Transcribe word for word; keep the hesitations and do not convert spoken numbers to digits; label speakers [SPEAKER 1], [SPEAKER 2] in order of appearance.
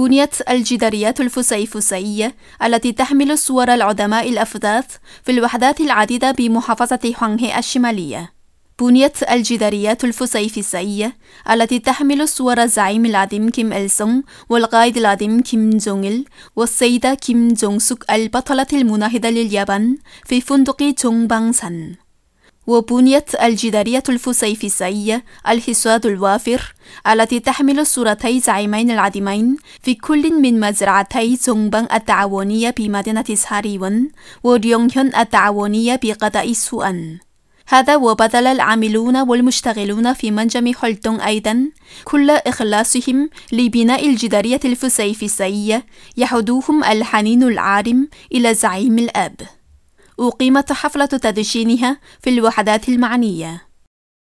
[SPEAKER 1] بنيت الجداريات الفسيفسائية التي تحمل صور العظماء الأفذاذ في الوحدات العديدة بمحافظة حوانغهي الشمالية. بنيت الجداريات الفسيفسائية التي تحمل صور الزعيم العظيم كيم إل سونغ والقائد العظيم كيم جونغ إل والسيدة كيم جونغ سوك البطلة المناهضة لليابان في فندق جونغبانسان. وبنيت الجدارية الفسيفسائية الحصاد الوافر التي تحمل صورتي زعيمين العظيمين في كل من مزرعتي جونغبان التعاونية بمدينة سهاريون وريونغهيون التعاونية بقضاء سوان. هذا وبذل العاملون والمشتغلون في منجم حلتونغ أيضا كل إخلاصهم لبناء الجدارية الفسيفسائية يحدوهم الحنين العارم إلى زعيم الأب. أقيمت حفلة تدشينها في الوحدات المعنية.